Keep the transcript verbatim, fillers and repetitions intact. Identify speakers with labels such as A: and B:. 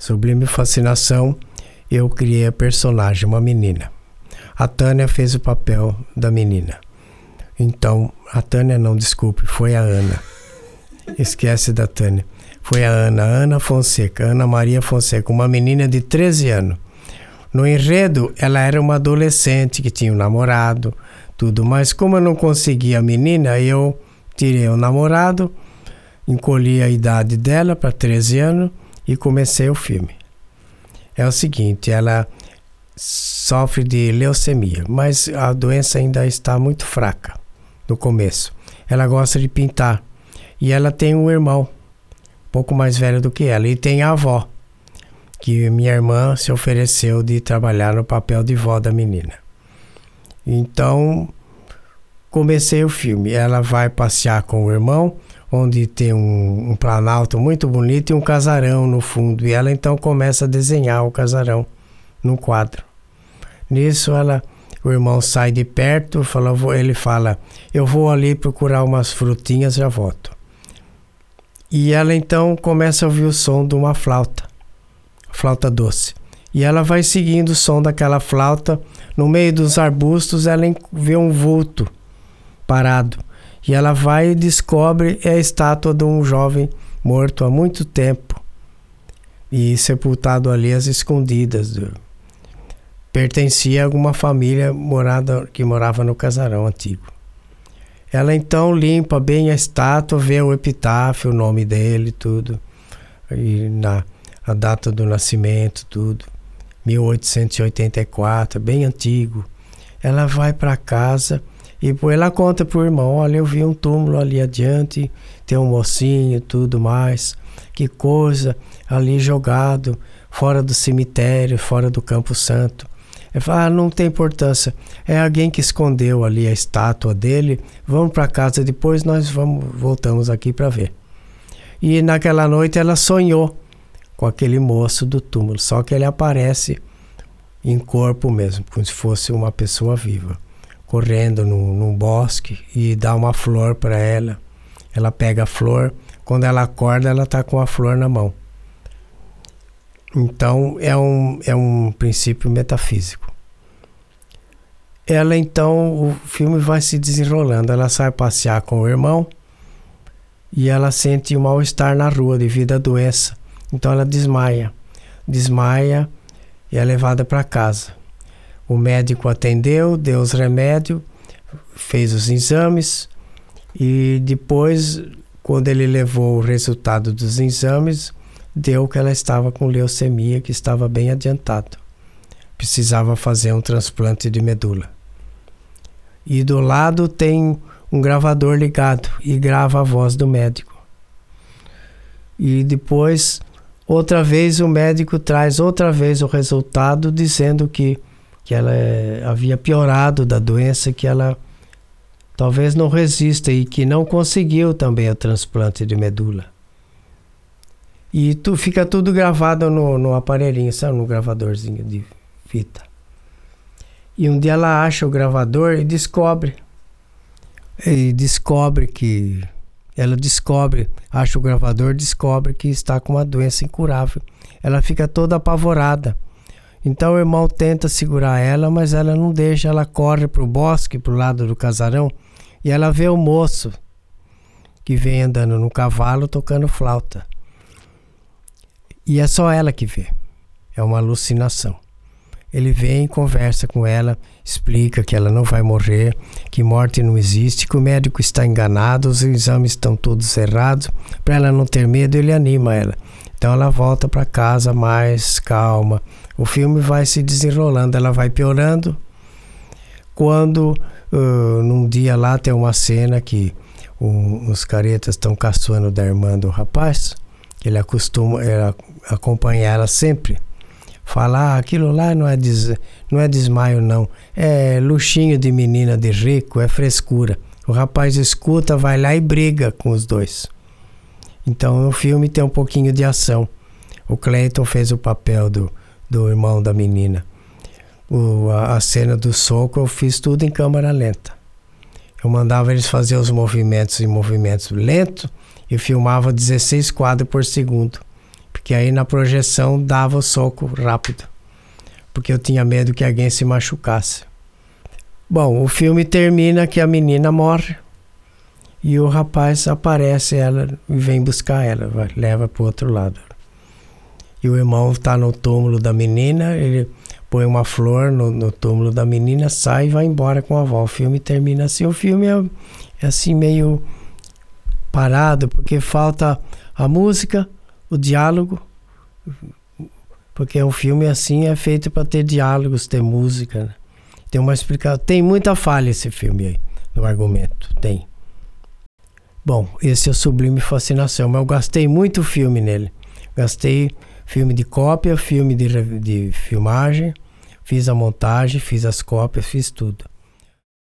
A: Sublime Fascinação, eu criei a personagem, uma menina. A Tânia fez o papel da menina. Então, a Tânia não, desculpe, foi a Ana. Esquece da Tânia. Foi a Ana, Ana Fonseca, Ana Maria Fonseca, uma menina de treze anos. No enredo, ela era uma adolescente que tinha um namorado, tudo. Mas como eu não conseguia a menina, eu tirei o namorado, encolhi a idade dela para treze anos e comecei o filme. É o seguinte, ela sofre de leucemia, mas a doença ainda está muito fraca no começo. Ela gosta de pintar e ela tem um irmão, um pouco mais velho do que ela, e tem a avó, que minha irmã se ofereceu de trabalhar no papel de vó da menina. Então, comecei o filme. Ela vai passear com o irmão, onde tem um, um planalto muito bonito e um casarão no fundo. E ela então começa a desenhar o casarão no quadro. Nisso, ela, o irmão sai de perto, fala, ele fala, eu vou ali procurar umas frutinhas, já volto. E ela então começa a ouvir o som de uma flauta, flauta doce. E ela vai seguindo o som daquela flauta. No meio dos arbustos, ela vê um vulto parado. E ela vai e descobre é a estátua de um jovem morto há muito tempo e sepultado ali às escondidas. Pertencia a alguma família morada, que morava no casarão antigo. Ela então limpa bem a estátua, vê o epitáfio, o nome dele, tudo. E na, a data do nascimento, tudo. mil oitocentos e oitenta e quatro, bem antigo. Ela vai para casa e ela conta pro irmão, olha, eu vi um túmulo ali adiante, tem um mocinho, tudo mais. Que coisa, ali jogado, fora do cemitério, fora do Campo Santo. Ele fala, ah, não tem importância, é alguém que escondeu ali a estátua dele, vamos para casa depois, nós vamos, voltamos aqui para ver. E naquela noite ela sonhou com aquele moço do túmulo, só que ele aparece em corpo mesmo, como se fosse uma pessoa viva, correndo num, num bosque e dá uma flor para ela. Ela pega a flor, quando ela acorda ela está com a flor na mão. Então é um, é um princípio metafísico. Ela então, o filme vai se desenrolando, ela sai passear com o irmão e ela sente um mal-estar na rua devido à doença. Então ela desmaia, desmaia e é levada para casa. O médico atendeu, deu os remédios, fez os exames e depois, quando ele levou o resultado dos exames, deu que ela estava com leucemia, que estava bem adiantado. Precisava fazer um transplante de medula. E do lado tem um gravador ligado e grava a voz do médico. E depois, outra vez, o médico traz outra vez o resultado dizendo que, que ela é, havia piorado da doença, que ela talvez não resista e que não conseguiu também o transplante de medula. E tu, fica tudo gravado no, no aparelhinho, sabe? No gravadorzinho de fita. E um dia ela acha o gravador e descobre. E descobre que... Ela descobre, acha o gravador, descobre que está com uma doença incurável. Ela fica toda apavorada. Então o irmão tenta segurar ela, mas ela não deixa. Ela corre para o bosque, para o lado do casarão, e ela vê o moço que vem andando no cavalo tocando flauta. E é só ela que vê. É uma alucinação. Ele vem, conversa com ela, explica que ela não vai morrer, que morte não existe, que o médico está enganado, os exames estão todos errados. Para ela não ter medo, ele anima ela. Então ela volta para casa mais calma. O filme vai se desenrolando, ela vai piorando. Quando, uh, num dia lá, tem uma cena que um, os caretas estão caçoando da irmã do rapaz, ele acostuma ela, acompanhar ela sempre. Fala, ah, aquilo lá não é, des, não é desmaio não, é luxinho de menina de rico, é frescura. O rapaz escuta, vai lá e briga com os dois. Então no filme tem um pouquinho de ação. O Clayton fez o papel do, do irmão da menina. O, a, a cena do soco eu fiz tudo em câmera lenta. Eu mandava eles fazer os movimentos em movimentos lentos e filmava dezesseis quadros por segundo. Porque aí na projeção dava o soco rápido. Porque eu tinha medo que alguém se machucasse. Bom, o filme termina que a menina morre. E o rapaz aparece ela e vem buscar ela. Vai, leva para o outro lado. E o irmão está no túmulo da menina. Ele põe uma flor no, no túmulo da menina, sai e vai embora com a avó. O filme termina assim. O filme é, é assim meio parado. Porque falta a música, o diálogo. Porque um filme assim é feito para ter diálogos, ter música, né? Tem uma explicação. Tem muita falha esse filme aí, no argumento. Tem. Bom, esse é o Sublime Fascinação. Mas eu gastei muito filme nele. Gastei filme de cópia, filme de, de filmagem. Fiz a montagem, fiz as cópias, fiz tudo.